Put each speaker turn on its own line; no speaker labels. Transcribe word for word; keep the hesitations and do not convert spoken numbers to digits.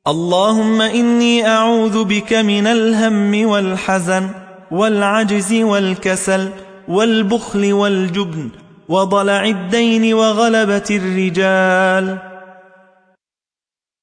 اللهم إني أعوذ بك من الهم والحزن والعجز والكسل والبخل والجبن وضلع الدين وغلبة الرجال.